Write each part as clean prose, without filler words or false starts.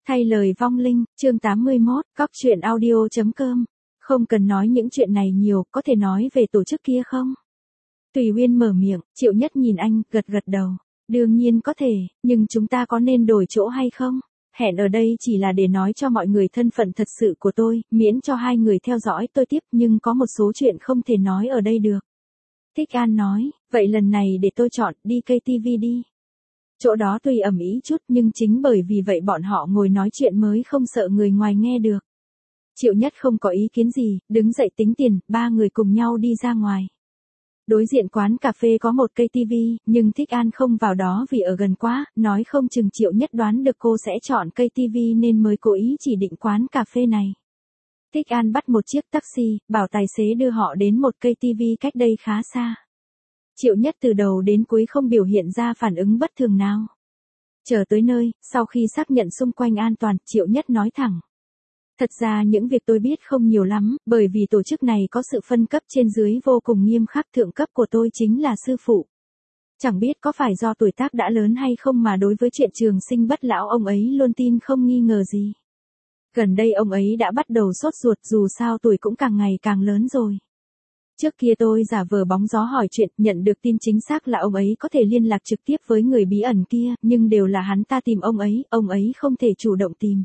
Thay lời vong linh, chương 81, cóc truyện audio.com. Không cần nói những chuyện này nhiều, có thể nói về tổ chức kia không? Tùy Uyên mở miệng, Triệu Nhất nhìn anh, gật gật đầu. Đương nhiên có thể, nhưng chúng ta có nên đổi chỗ hay không? Hẹn ở đây chỉ là để nói cho mọi người thân phận thật sự của tôi, miễn cho hai người theo dõi tôi tiếp, nhưng có một số chuyện không thể nói ở đây được. Thích An nói, vậy lần này để tôi chọn, đi KTV đi. Chỗ đó tuy ầm ĩ chút nhưng chính bởi vì vậy bọn họ ngồi nói chuyện mới không sợ người ngoài nghe được. Triệu Nhất không có ý kiến gì, đứng dậy tính tiền, ba người cùng nhau đi ra ngoài. Đối diện quán cà phê có một cây tivi, nhưng Thích An không vào đó vì ở gần quá, nói không chừng Triệu Nhất đoán được cô sẽ chọn cây tivi nên mới cố ý chỉ định quán cà phê này. Thích An bắt một chiếc taxi, bảo tài xế đưa họ đến một cây tivi cách đây khá xa. Triệu Nhất từ đầu đến cuối không biểu hiện ra phản ứng bất thường nào. Chờ tới nơi, sau khi xác nhận xung quanh an toàn, Triệu Nhất nói thẳng. Thật ra những việc tôi biết không nhiều lắm, bởi vì tổ chức này có sự phân cấp trên dưới vô cùng nghiêm khắc, thượng cấp của tôi chính là sư phụ. Chẳng biết có phải do tuổi tác đã lớn hay không mà đối với chuyện trường sinh bất lão ông ấy luôn tin không nghi ngờ gì. Gần đây ông ấy đã bắt đầu sốt ruột dù sao tuổi cũng càng ngày càng lớn rồi. Trước kia tôi giả vờ bóng gió hỏi chuyện, nhận được tin chính xác là ông ấy có thể liên lạc trực tiếp với người bí ẩn kia, nhưng đều là hắn ta tìm ông ấy không thể chủ động tìm.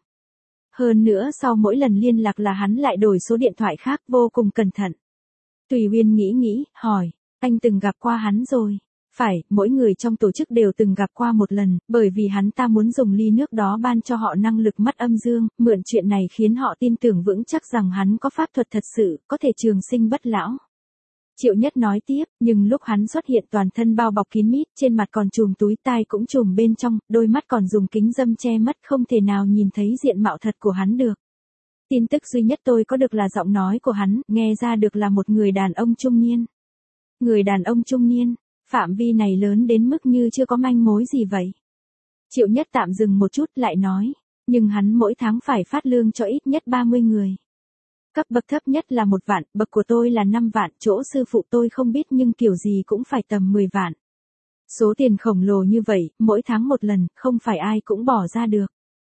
Hơn nữa sau mỗi lần liên lạc là hắn lại đổi số điện thoại khác, vô cùng cẩn thận. Tùy Uyên nghĩ, hỏi, anh từng gặp qua hắn rồi? Phải, mỗi người trong tổ chức đều từng gặp qua một lần, bởi vì hắn ta muốn dùng ly nước đó ban cho họ năng lực mắt âm dương, mượn chuyện này khiến họ tin tưởng vững chắc rằng hắn có pháp thuật thật sự, có thể trường sinh bất lão. Triệu Nhất nói tiếp, nhưng lúc hắn xuất hiện toàn thân bao bọc kín mít, trên mặt còn trùm túi, tai cũng trùm bên trong, đôi mắt còn dùng kính râm che mất, không thể nào nhìn thấy diện mạo thật của hắn được. Tin tức duy nhất tôi có được là giọng nói của hắn, nghe ra được là một người đàn ông trung niên. Người đàn ông trung niên, phạm vi này lớn đến mức như chưa có manh mối gì vậy. Triệu Nhất tạm dừng một chút lại nói, nhưng hắn mỗi tháng phải phát lương cho ít nhất 30 người. Cấp bậc thấp nhất là 1 vạn, bậc của tôi là 5 vạn, chỗ sư phụ tôi không biết nhưng kiểu gì cũng phải tầm 10 vạn. Số tiền khổng lồ như vậy, mỗi tháng một lần, không phải ai cũng bỏ ra được.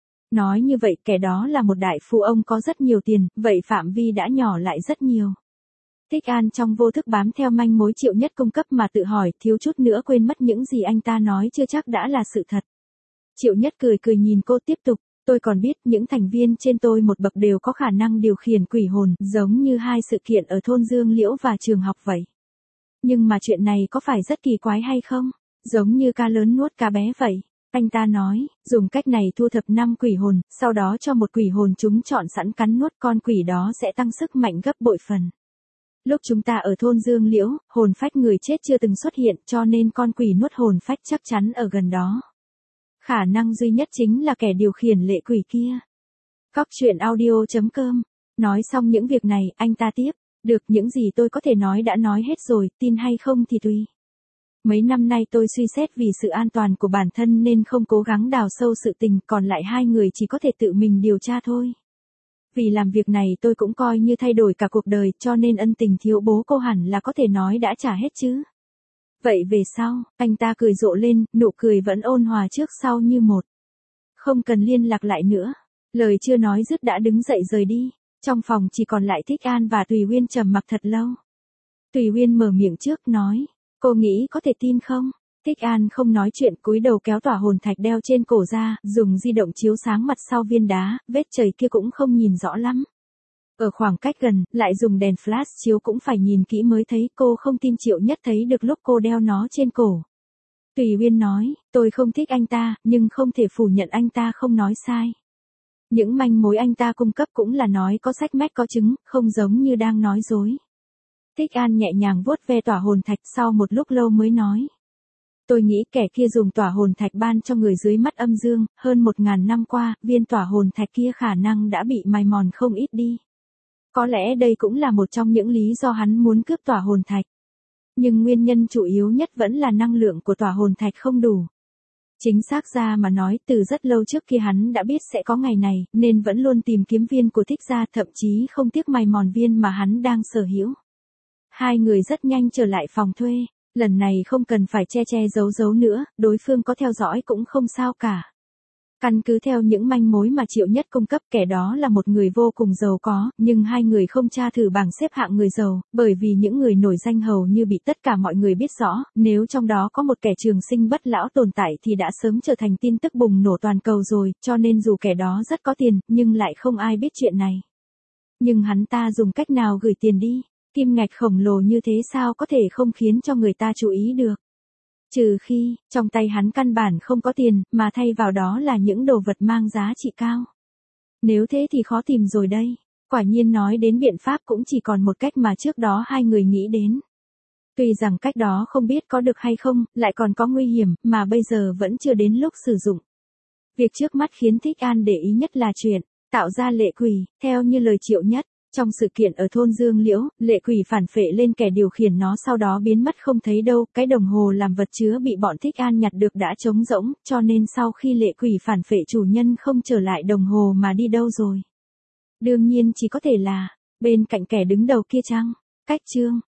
Nói như vậy kẻ đó là một đại phu ông có rất nhiều tiền, vậy phạm vi đã nhỏ lại rất nhiều. Thích An trong vô thức bám theo manh mối Triệu Nhất cung cấp mà tự hỏi, thiếu chút nữa quên mất những gì anh ta nói chưa chắc đã là sự thật. Triệu Nhất cười nhìn cô tiếp tục. Tôi còn biết những thành viên trên tôi một bậc đều có khả năng điều khiển quỷ hồn, giống như hai sự kiện ở thôn Dương Liễu và trường học vậy. Nhưng mà chuyện này có phải rất kỳ quái hay không? Giống như cá lớn nuốt cá bé vậy. Anh ta nói, dùng cách này thu thập 5 quỷ hồn, sau đó cho một quỷ hồn chúng chọn sẵn cắn nuốt con quỷ đó sẽ tăng sức mạnh gấp bội phần. Lúc chúng ta ở thôn Dương Liễu, hồn phách người chết chưa từng xuất hiện cho nên con quỷ nuốt hồn phách chắc chắn ở gần đó. Khả năng duy nhất chính là kẻ điều khiển lệ quỷ kia. Cóc truyện audio.com. Nói xong những việc này, anh ta tiếp. Được, những gì tôi có thể nói đã nói hết rồi, tin hay không thì tùy. Mấy năm nay tôi suy xét vì sự an toàn của bản thân nên không cố gắng đào sâu sự tình, còn lại hai người chỉ có thể tự mình điều tra thôi. Vì làm việc này tôi cũng coi như thay đổi cả cuộc đời, cho nên ân tình thiếu bố cô hẳn là có thể nói đã trả hết chứ. Vậy về sau, anh ta cười rộ lên, nụ cười vẫn ôn hòa trước sau như một. Không cần liên lạc lại nữa. Lời chưa nói dứt đã đứng dậy rời đi. Trong phòng chỉ còn lại Thích An và Tùy Uyên trầm mặc thật lâu. Tùy Uyên mở miệng trước nói, cô nghĩ có thể tin không? Thích An không nói chuyện, cúi đầu kéo tỏa hồn thạch đeo trên cổ ra, dùng di động chiếu sáng mặt sau viên đá, vết chày kia cũng không nhìn rõ lắm. Ở khoảng cách gần, lại dùng đèn flash chiếu cũng phải nhìn kỹ mới thấy, cô không tin Triệu Nhất thấy được lúc cô đeo nó trên cổ. Tùy Uyên nói, tôi không thích anh ta, nhưng không thể phủ nhận anh ta không nói sai. Những manh mối anh ta cung cấp cũng là nói có sách mách có chứng, không giống như đang nói dối. Thích An nhẹ nhàng vuốt ve tỏa hồn thạch sau một lúc lâu mới nói. Tôi nghĩ kẻ kia dùng tỏa hồn thạch ban cho người dưới mắt âm dương, hơn 1000 năm qua, viên tỏa hồn thạch kia khả năng đã bị mài mòn không ít đi. Có lẽ đây cũng là một trong những lý do hắn muốn cướp tỏa hồn thạch. Nhưng nguyên nhân chủ yếu nhất vẫn là năng lượng của tỏa hồn thạch không đủ. Chính xác ra mà nói, từ rất lâu trước khi hắn đã biết sẽ có ngày này, nên vẫn luôn tìm kiếm viên của Thích gia, thậm chí không tiếc mài mòn viên mà hắn đang sở hữu. Hai người rất nhanh trở lại phòng thuê, lần này không cần phải che giấu nữa, đối phương có theo dõi cũng không sao cả. Căn cứ theo những manh mối mà Triệu Nhất cung cấp, kẻ đó là một người vô cùng giàu có, nhưng hai người không tra thử bảng xếp hạng người giàu, bởi vì những người nổi danh hầu như bị tất cả mọi người biết rõ, nếu trong đó có một kẻ trường sinh bất lão tồn tại thì đã sớm trở thành tin tức bùng nổ toàn cầu rồi, cho nên dù kẻ đó rất có tiền, nhưng lại không ai biết chuyện này. Nhưng hắn ta dùng cách nào gửi tiền đi? Kim ngạch khổng lồ như thế sao có thể không khiến cho người ta chú ý được? Trừ khi, trong tay hắn căn bản không có tiền, mà thay vào đó là những đồ vật mang giá trị cao. Nếu thế thì khó tìm rồi đây. Quả nhiên nói đến biện pháp cũng chỉ còn một cách mà trước đó hai người nghĩ đến. Tuy rằng cách đó không biết có được hay không, lại còn có nguy hiểm, mà bây giờ vẫn chưa đến lúc sử dụng. Việc trước mắt khiến Thích An để ý nhất là chuyện tạo ra lệ quỷ, theo như lời Triệu Nhất. Trong sự kiện ở thôn Dương Liễu, lệ quỷ phản phệ lên kẻ điều khiển nó sau đó biến mất không thấy đâu, cái đồng hồ làm vật chứa bị bọn Thích An nhặt được đã trống rỗng, cho nên sau khi lệ quỷ phản phệ chủ nhân không trở lại đồng hồ mà đi đâu rồi. Đương nhiên chỉ có thể là bên cạnh kẻ đứng đầu kia chăng? Cách chương